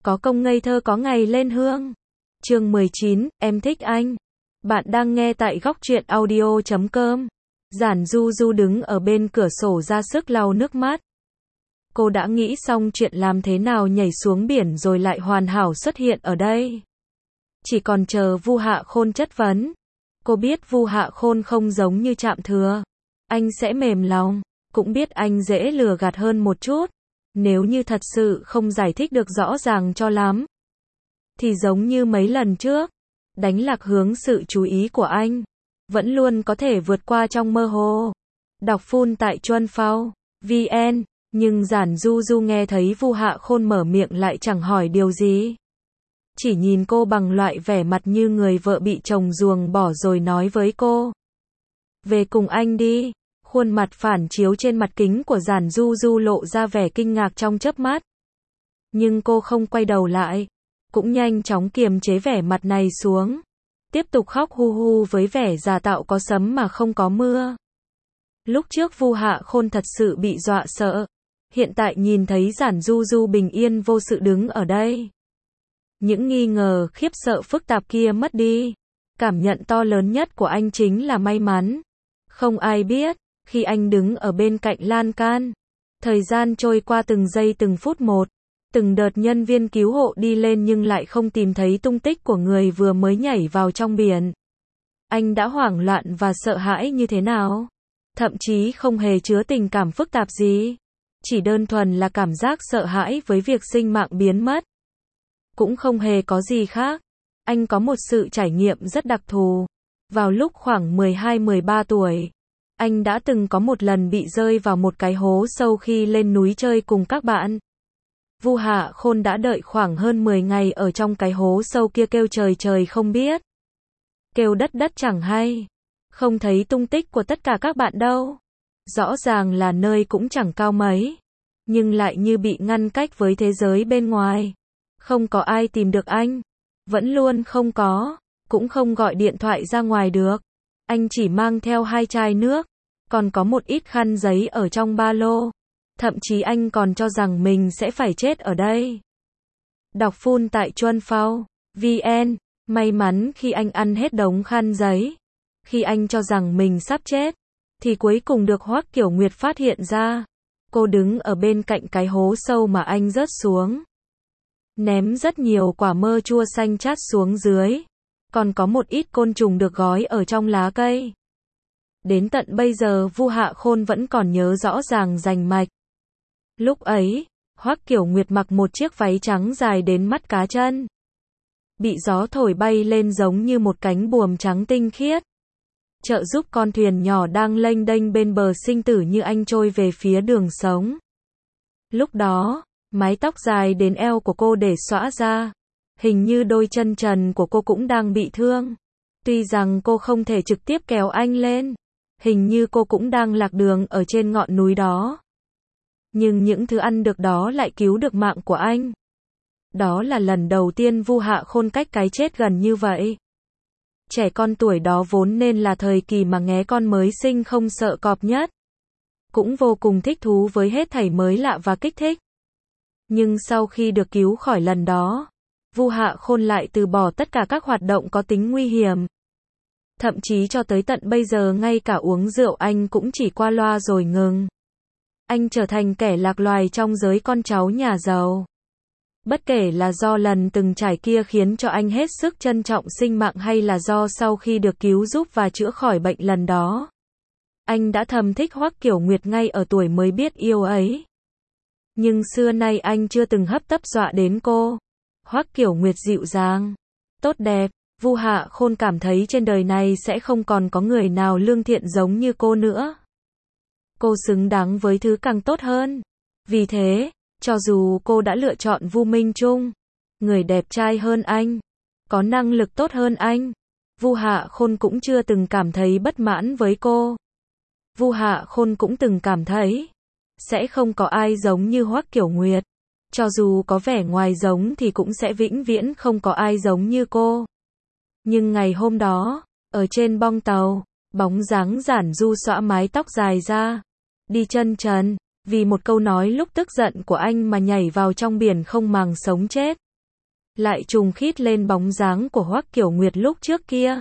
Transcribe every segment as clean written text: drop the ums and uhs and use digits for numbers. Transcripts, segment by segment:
có công ngây thơ có ngày lên hương. Chương 19, em thích anh. Bạn đang nghe tại góc truyện audio.com. Giản Du Du đứng ở bên cửa sổ ra sức lau nước mắt. Cô đã nghĩ xong chuyện làm thế nào nhảy xuống biển rồi lại hoàn hảo xuất hiện ở đây. Chỉ còn chờ Vu Hạ Khôn chất vấn. Cô biết Vu Hạ Khôn không giống như Trạm Thừa. Anh sẽ mềm lòng, cũng biết anh dễ lừa gạt hơn một chút. Nếu như thật sự không giải thích được rõ ràng cho lắm, thì giống như mấy lần trước, đánh lạc hướng sự chú ý của anh, vẫn luôn có thể vượt qua trong mơ hồ. Đọc full tại chuanphao.vn, nhưng Giản Du Du nghe thấy Vu Hạ Khôn mở miệng lại chẳng hỏi điều gì. Chỉ nhìn cô bằng loại vẻ mặt như người vợ bị chồng ruồng bỏ rồi nói với cô. Về cùng anh đi. Khuôn mặt phản chiếu trên mặt kính của Giản Du Du lộ ra vẻ kinh ngạc trong chớp mắt. Nhưng cô không quay đầu lại, cũng nhanh chóng kiềm chế vẻ mặt này xuống. Tiếp tục khóc hu hu với vẻ giả tạo có sấm mà không có mưa. Lúc trước Vu Hạ Khôn thật sự bị dọa sợ. Hiện tại nhìn thấy Giản Du Du bình yên vô sự đứng ở đây. Những nghi ngờ khiếp sợ phức tạp kia mất đi. Cảm nhận to lớn nhất của anh chính là may mắn. Không ai biết, khi anh đứng ở bên cạnh lan can, thời gian trôi qua từng giây từng phút một, từng đợt nhân viên cứu hộ đi lên nhưng lại không tìm thấy tung tích của người vừa mới nhảy vào trong biển. Anh đã hoảng loạn và sợ hãi như thế nào? Thậm chí không hề chứa tình cảm phức tạp gì, chỉ đơn thuần là cảm giác sợ hãi với việc sinh mạng biến mất. Cũng không hề có gì khác. Anh có một sự trải nghiệm rất đặc thù. Vào lúc khoảng 12-13 tuổi, anh đã từng có một lần bị rơi vào một cái hố sâu khi lên núi chơi cùng các bạn. Vu Hạ Khôn đã đợi khoảng hơn 10 ngày ở trong cái hố sâu kia kêu trời trời không biết, kêu đất đất chẳng hay. Không thấy tung tích của tất cả các bạn đâu. Rõ ràng là nơi cũng chẳng cao mấy, nhưng lại như bị ngăn cách với thế giới bên ngoài. Không có ai tìm được anh. Vẫn luôn không có, cũng không gọi điện thoại ra ngoài được. Anh chỉ mang theo 2 chai nước, còn có một ít khăn giấy ở trong ba lô. Thậm chí anh còn cho rằng mình sẽ phải chết ở đây. Đọc full tại chuanphao.vn. May mắn khi anh ăn hết đống khăn giấy, khi anh cho rằng mình sắp chết, thì cuối cùng được Hoắc Kiểu Nguyệt phát hiện ra. Cô đứng ở bên cạnh cái hố sâu mà anh rớt xuống, ném rất nhiều quả mơ chua xanh chát xuống dưới. Còn có một ít côn trùng được gói ở trong lá cây. Đến tận bây giờ Vu Hạ Khôn vẫn còn nhớ rõ ràng rành mạch. Lúc ấy, Hoắc Kiểu Nguyệt mặc một chiếc váy trắng dài đến mắt cá chân, bị gió thổi bay lên giống như một cánh buồm trắng tinh khiết, trợ giúp con thuyền nhỏ đang lênh đênh bên bờ sinh tử như anh trôi về phía đường sống. Lúc đó, mái tóc dài đến eo của cô để xõa ra. Hình như đôi chân trần của cô cũng đang bị thương. Tuy rằng cô không thể trực tiếp kéo anh lên, hình như cô cũng đang lạc đường ở trên ngọn núi đó. Nhưng những thứ ăn được đó lại cứu được mạng của anh. Đó là lần đầu tiên Vu Hạ Khôn cách cái chết gần như vậy. Trẻ con tuổi đó vốn nên là thời kỳ mà nghé con mới sinh không sợ cọp nhất. Cũng vô cùng thích thú với hết thảy mới lạ và kích thích. Nhưng sau khi được cứu khỏi lần đó, Vu Hạ Khôn lại từ bỏ tất cả các hoạt động có tính nguy hiểm. Thậm chí cho tới tận bây giờ ngay cả uống rượu anh cũng chỉ qua loa rồi ngừng. Anh trở thành kẻ lạc loài trong giới con cháu nhà giàu. Bất kể là do lần từng trải kia khiến cho anh hết sức trân trọng sinh mạng hay là do sau khi được cứu giúp và chữa khỏi bệnh lần đó, anh đã thầm thích Hoắc Kiểu Nguyệt ngay ở tuổi mới biết yêu ấy. Nhưng xưa nay anh chưa từng hấp tấp dọa đến cô. Hoắc Kiểu Nguyệt dịu dàng, tốt đẹp, Vu Hạ Khôn cảm thấy trên đời này sẽ không còn có người nào lương thiện giống như cô nữa. Cô xứng đáng với thứ càng tốt hơn. Vì thế, cho dù cô đã lựa chọn Vu Minh Trung, người đẹp trai hơn anh, có năng lực tốt hơn anh, Vu Hạ Khôn cũng chưa từng cảm thấy bất mãn với cô. Vu Hạ Khôn cũng từng cảm thấy sẽ không có ai giống như Hoắc Kiểu Nguyệt. Cho dù có vẻ ngoài giống thì cũng sẽ vĩnh viễn không có ai giống như cô. Nhưng ngày hôm đó, ở trên bong tàu, bóng dáng Giản Du xõa mái tóc dài ra, đi chân trần, vì một câu nói lúc tức giận của anh mà nhảy vào trong biển không màng sống chết. lại trùng khít lên bóng dáng của Hoắc Kiểu Nguyệt lúc trước kia.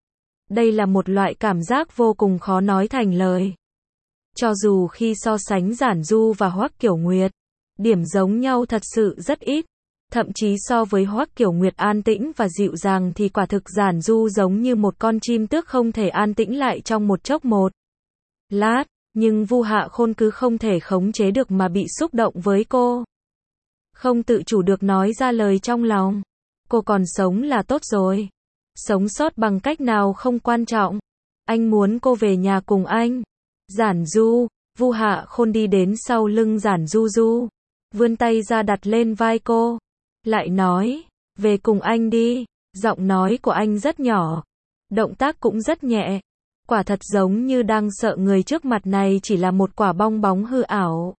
Đây là một loại cảm giác vô cùng khó nói thành lời. Cho dù khi so sánh Giản Du và Hoắc Kiểu Nguyệt, điểm giống nhau thật sự rất ít. Thậm chí so với Hoắc Kiểu Nguyệt an tĩnh và dịu dàng thì quả thực Giản Du giống như một con chim tước không thể an tĩnh lại trong một chốc một lát, nhưng Vu Hạ Khôn cứ không thể khống chế được mà bị xúc động với cô. Không tự chủ được nói ra lời trong lòng. Cô còn sống là tốt rồi. Sống sót bằng cách nào không quan trọng. Anh muốn cô về nhà cùng anh. Giản Du, Vu Hạ Khôn đi đến sau lưng Giản Du Du, vươn tay ra đặt lên vai cô. Lại nói, về cùng anh đi. Giọng nói của anh rất nhỏ, động tác cũng rất nhẹ. Quả thật giống như đang sợ người trước mặt này chỉ là một quả bong bóng hư ảo.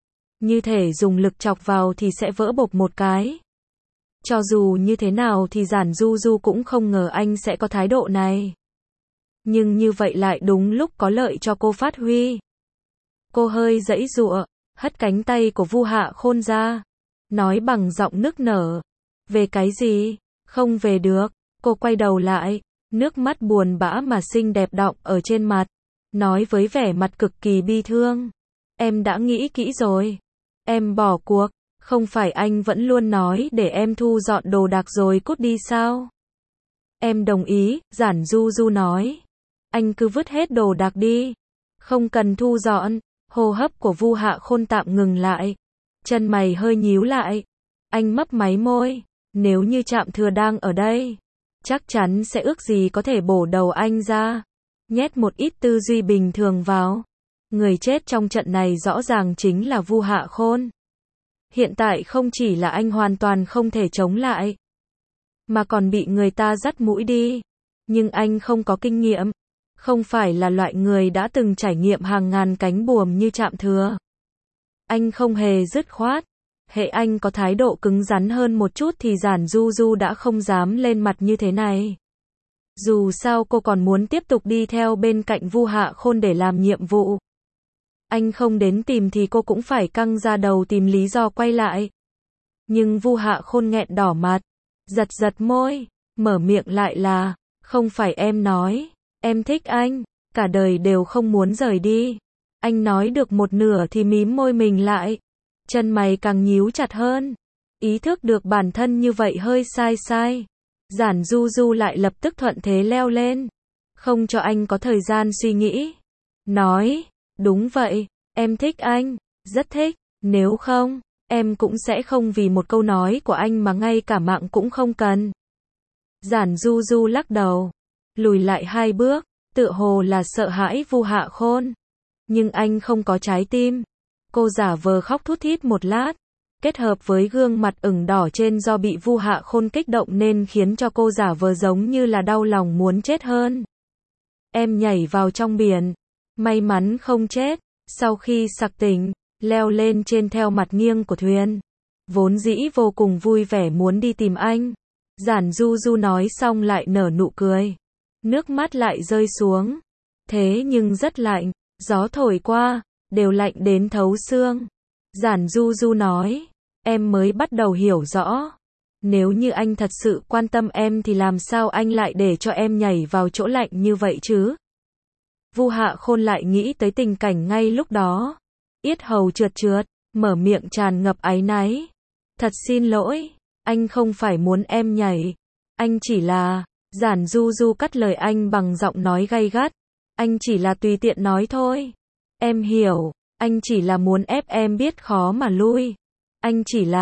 Như thể dùng lực chọc vào thì sẽ vỡ bộp một cái. Cho dù như thế nào thì Giản Du Du cũng không ngờ anh sẽ có thái độ này. Nhưng như vậy lại đúng lúc có lợi cho cô phát huy. Cô hơi giãy giụa, hất cánh tay của Vu Hạ Khôn ra, nói bằng giọng nức nở. Về cái gì? Không về được. Cô quay đầu lại, nước mắt buồn bã mà xinh đẹp đọng ở trên mặt, nói với vẻ mặt cực kỳ bi thương. Em đã nghĩ kỹ rồi. Em bỏ cuộc. Không phải anh vẫn luôn nói để em thu dọn đồ đạc rồi cút đi sao? Em đồng ý, Giản Du Du nói. Anh cứ vứt hết đồ đạc đi. Không cần thu dọn. Hô hấp của Vu Hạ Khôn tạm ngừng lại. Chân mày hơi nhíu lại. Anh mấp máy môi. Nếu như Trạm Thừa đang ở đây, chắc chắn sẽ ước gì có thể bổ đầu anh ra. Nhét một ít tư duy bình thường vào. Người chết trong trận này rõ ràng chính là Vu Hạ Khôn. Hiện tại không chỉ là anh hoàn toàn không thể chống lại, mà còn bị người ta dắt mũi đi. Nhưng anh không có kinh nghiệm. Không phải là loại người đã từng trải nghiệm hàng ngàn cánh buồm như Trạm Thừa. Anh không hề dứt khoát. Hệ anh có thái độ cứng rắn hơn một chút thì Giản Du Du đã không dám lên mặt như thế này. Dù sao cô còn muốn tiếp tục đi theo bên cạnh Vu Hạ Khôn để làm nhiệm vụ. Anh không đến tìm thì cô cũng phải căng ra đầu tìm lý do quay lại. Nhưng Vu Hạ Khôn nghẹn đỏ mặt, giật giật môi, mở miệng lại là, không phải em nói, em thích anh, cả đời đều không muốn rời đi. Anh nói được một nửa thì mím môi mình lại, chân mày càng nhíu chặt hơn. Ý thức được bản thân như vậy hơi sai. Giản Du Du lại lập tức thuận thế leo lên, không cho anh có thời gian suy nghĩ. Nói, đúng vậy, em thích anh, rất thích, nếu không, em cũng sẽ không vì một câu nói của anh mà ngay cả mạng cũng không cần. Giản Du Du lắc đầu, lùi lại 2 bước, tựa hồ là sợ hãi Vu Hạ Khôn. Nhưng anh không có trái tim. Cô giả vờ khóc thút thít một lát, kết hợp với gương mặt ửng đỏ trên do bị Vu Hạ Khôn kích động nên khiến cho cô giả vờ giống như là đau lòng muốn chết hơn. Em nhảy vào trong biển, may mắn không chết, sau khi sặc tỉnh, leo lên trên theo mặt nghiêng của thuyền. Vốn dĩ vô cùng vui vẻ muốn đi tìm anh. Giản Du Du nói xong lại nở nụ cười. Nước mắt lại rơi xuống. Thế nhưng rất lạnh, gió thổi qua, đều lạnh đến thấu xương. Giản Du Du nói, em mới bắt đầu hiểu rõ. Nếu như anh thật sự quan tâm em thì làm sao anh lại để cho em nhảy vào chỗ lạnh như vậy chứ? Vu Hạ Khôn lại nghĩ tới tình cảnh ngay lúc đó. Yết hầu trượt trượt, mở miệng tràn ngập áy náy. Thật xin lỗi, anh không phải muốn em nhảy. Anh chỉ là, Giản Du Du cắt lời anh bằng giọng nói gay gắt. Anh chỉ là tùy tiện nói thôi. Em hiểu, anh chỉ là muốn ép em biết khó mà lui. Anh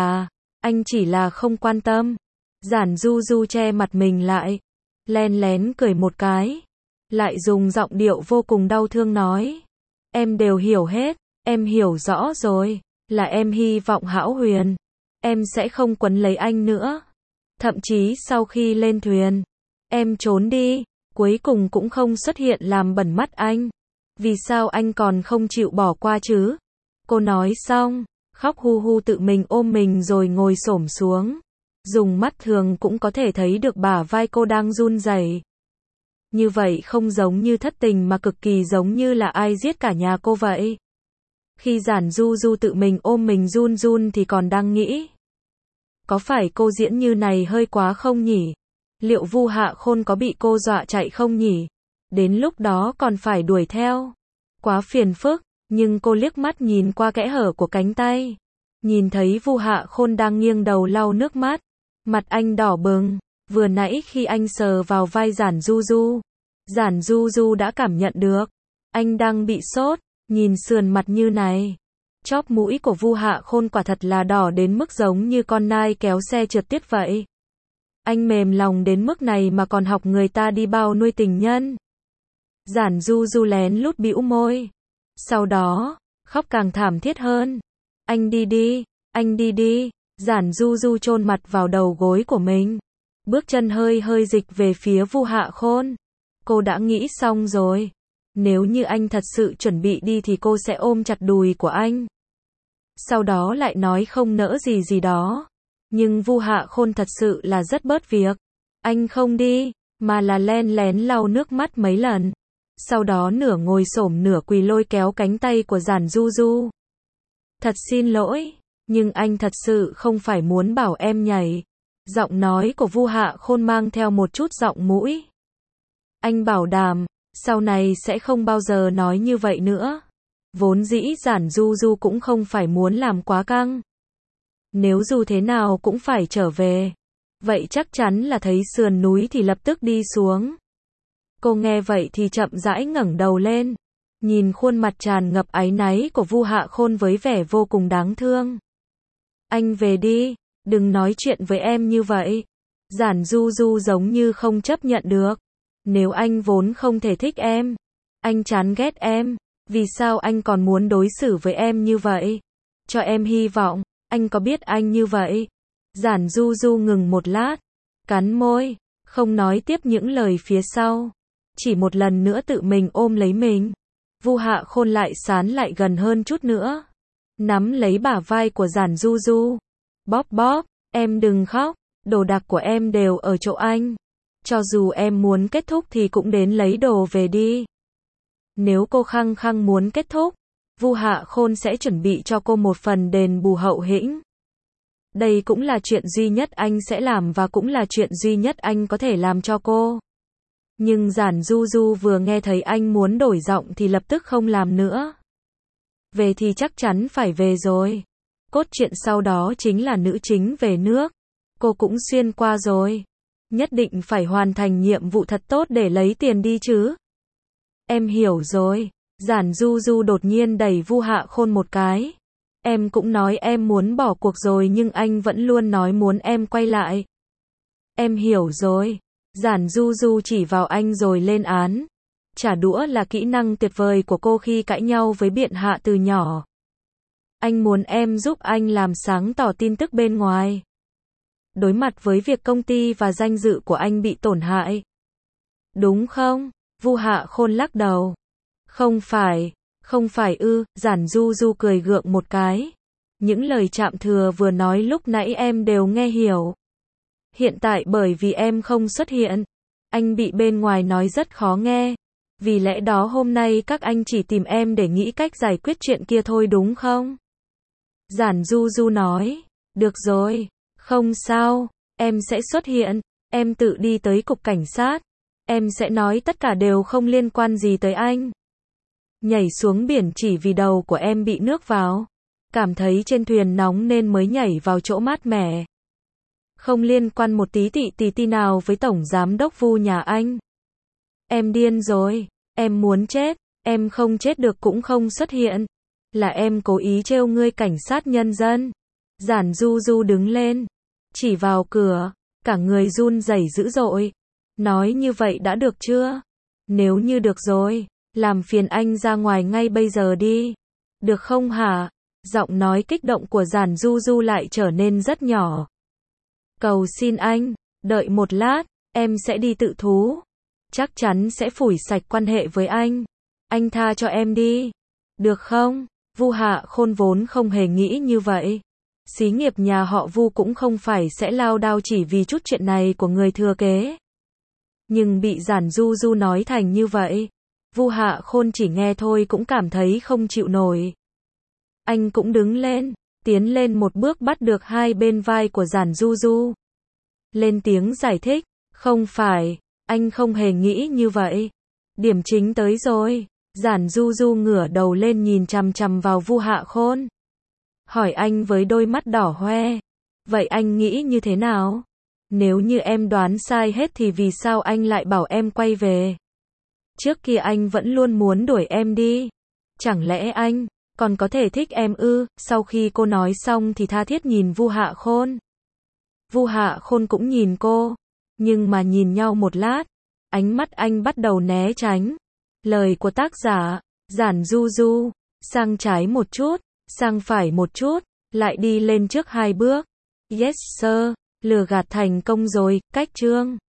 chỉ là không quan tâm. Giản Du Du che mặt mình lại, len lén cười một cái, lại dùng giọng điệu vô cùng đau thương nói. Em đều hiểu hết, em hiểu rõ rồi, là em hy vọng Hão Huyền, em sẽ không quấn lấy anh nữa. Thậm chí sau khi lên thuyền, em trốn đi, cuối cùng cũng không xuất hiện làm bẩn mắt anh. Vì sao anh còn không chịu bỏ qua chứ? Cô nói xong, khóc hu hu tự mình ôm mình rồi ngồi xổm xuống. Dùng mắt thường cũng có thể thấy được bả vai cô đang run rẩy. Như vậy không giống như thất tình mà cực kỳ giống như là ai giết cả nhà cô vậy. Khi Giản Du Du tự mình ôm mình run run thì còn đang nghĩ. Có phải cô diễn như này hơi quá không nhỉ? Liệu Vu Hạ Khôn có bị cô dọa chạy không nhỉ? Đến lúc đó còn phải đuổi theo. Quá phiền phức, nhưng cô liếc mắt nhìn qua kẽ hở của cánh tay. Nhìn thấy Vu Hạ Khôn đang nghiêng đầu lau nước mắt. Mặt anh đỏ bừng. Vừa nãy khi anh sờ vào vai Giản Du Du, Giản Du Du đã cảm nhận được. Anh đang bị sốt, nhìn sườn mặt như này. Chóp mũi của Vu Hạ Khôn quả thật là đỏ đến mức giống như con nai kéo xe trượt tuyết vậy. Anh mềm lòng đến mức này mà còn học người ta đi bao nuôi tình nhân. Giản Du Du lén lút bĩu môi. Sau đó, khóc càng thảm thiết hơn. Anh đi đi, anh đi đi. Giản Du Du chôn mặt vào đầu gối của mình. Bước chân hơi hơi dịch về phía Vu Hạ Khôn. Cô đã nghĩ xong rồi. Nếu như anh thật sự chuẩn bị đi thì cô sẽ ôm chặt đùi của anh. Sau đó lại nói không nỡ gì gì đó. Nhưng Vu Hạ Khôn thật sự là rất bớt việc. Anh không đi, mà là len lén lau nước mắt mấy lần. Sau đó nửa ngồi xổm nửa quỳ lôi kéo cánh tay của Giản Du Du. Thật xin lỗi, nhưng anh thật sự không phải muốn bảo em nhảy. Giọng nói của Vu Hạ Khôn mang theo một chút giọng mũi. Anh bảo đảm, sau này sẽ không bao giờ nói như vậy nữa. Vốn dĩ Giản Du Du cũng không phải muốn làm quá căng. Nếu dù thế nào cũng phải trở về. Vậy chắc chắn là thấy sườn núi thì lập tức đi xuống. Cô nghe vậy thì chậm rãi ngẩng đầu lên. Nhìn khuôn mặt tràn ngập áy náy của Vu Hạ Khôn với vẻ vô cùng đáng thương. Anh về đi, đừng nói chuyện với em như vậy. Giản Du Du giống như không chấp nhận được. Nếu anh vốn không thể thích em, anh chán ghét em, vì sao anh còn muốn đối xử với em như vậy? Cho em hy vọng, anh có biết anh như vậy? Giản Du Du ngừng một lát, cắn môi, không nói tiếp những lời phía sau. Chỉ một lần nữa tự mình ôm lấy mình. Vu Hạ Khôn lại sán lại gần hơn chút nữa. Nắm lấy bả vai của Giản Du Du. Bóp bóp, em đừng khóc, đồ đạc của em đều ở chỗ anh. Cho dù em muốn kết thúc thì cũng đến lấy đồ về đi. Nếu cô khăng khăng muốn kết thúc, Vu Hạ Khôn sẽ chuẩn bị cho cô một phần đền bù hậu hĩnh. Đây cũng là chuyện duy nhất anh sẽ làm và cũng là chuyện duy nhất anh có thể làm cho cô. Nhưng Giản Du Du vừa nghe thấy anh muốn đổi giọng thì lập tức không làm nữa. Về thì chắc chắn phải về rồi. Cốt truyện sau đó chính là nữ chính về nước. Cô cũng xuyên qua rồi. Nhất định phải hoàn thành nhiệm vụ thật tốt để lấy tiền đi chứ. Em hiểu rồi. Giản Du Du đột nhiên đẩy Vu Hạ Khôn một cái. Em cũng nói em muốn bỏ cuộc rồi nhưng anh vẫn luôn nói muốn em quay lại. Em hiểu rồi. Giản Du Du chỉ vào anh rồi lên án. Trả đũa là kỹ năng tuyệt vời của cô khi cãi nhau với biện hạ từ nhỏ. Anh muốn em giúp anh làm sáng tỏ tin tức bên ngoài. Đối mặt với việc công ty và danh dự của anh bị tổn hại. Đúng không? Vu Hạ Khôn lắc đầu. Không phải ư, Giản Du Du cười gượng một cái. Những lời chạm thừa vừa nói lúc nãy em đều nghe hiểu. Hiện tại bởi vì em không xuất hiện, anh bị bên ngoài nói rất khó nghe. Vì lẽ đó hôm nay các anh chỉ tìm em để nghĩ cách giải quyết chuyện kia thôi đúng không? Giản Du Du nói, được rồi, không sao, em sẽ xuất hiện, em tự đi tới cục cảnh sát. Em sẽ nói tất cả đều không liên quan gì tới anh. Nhảy xuống biển chỉ vì đầu của em bị nước vào. Cảm thấy trên thuyền nóng nên mới nhảy vào chỗ mát mẻ. Không liên quan một tí tị nào với tổng giám đốc Vu nhà anh. Em điên rồi, em muốn chết, em không chết được cũng không xuất hiện. Là em cố ý trêu ngươi cảnh sát nhân dân. Giản Du Du đứng lên, chỉ vào cửa, cả người run rẩy dữ dội. Nói như vậy đã được chưa? Nếu như được rồi, làm phiền anh ra ngoài ngay bây giờ đi. Được không hả? Giọng nói kích động của Giản Du Du lại trở nên rất nhỏ. Cầu xin anh, đợi một lát, em sẽ đi tự thú. Chắc chắn sẽ phủi sạch quan hệ với anh. Anh tha cho em đi. Được không? Vu Hạ Khôn vốn không hề nghĩ như vậy. Xí nghiệp nhà họ Vu cũng không phải sẽ lao đao chỉ vì chút chuyện này của người thừa kế. Nhưng bị Giản Du Du nói thành như vậy, Vu Hạ Khôn chỉ nghe thôi cũng cảm thấy không chịu nổi. Anh cũng đứng lên, tiến lên một bước bắt được hai bên vai của Giản Du Du. Lên tiếng giải thích, không phải, anh không hề nghĩ như vậy. Điểm chính tới rồi. Giản Du Du ngửa đầu lên nhìn chằm chằm vào Vu Hạ Khôn. Hỏi anh với đôi mắt đỏ hoe. Vậy anh nghĩ như thế nào? Nếu như em đoán sai hết thì vì sao anh lại bảo em quay về? Trước kia anh vẫn luôn muốn đuổi em đi. Chẳng lẽ anh còn có thể thích em ư? Sau khi cô nói xong thì tha thiết nhìn Vu Hạ Khôn. Vu Hạ Khôn cũng nhìn cô. Nhưng mà nhìn nhau một lát, ánh mắt anh bắt đầu né tránh. Lời của tác giả, Giản Du Du, sang trái một chút, sang phải một chút, lại đi lên trước 2 bước. Yes sir, lừa gạt thành công rồi, cách chương.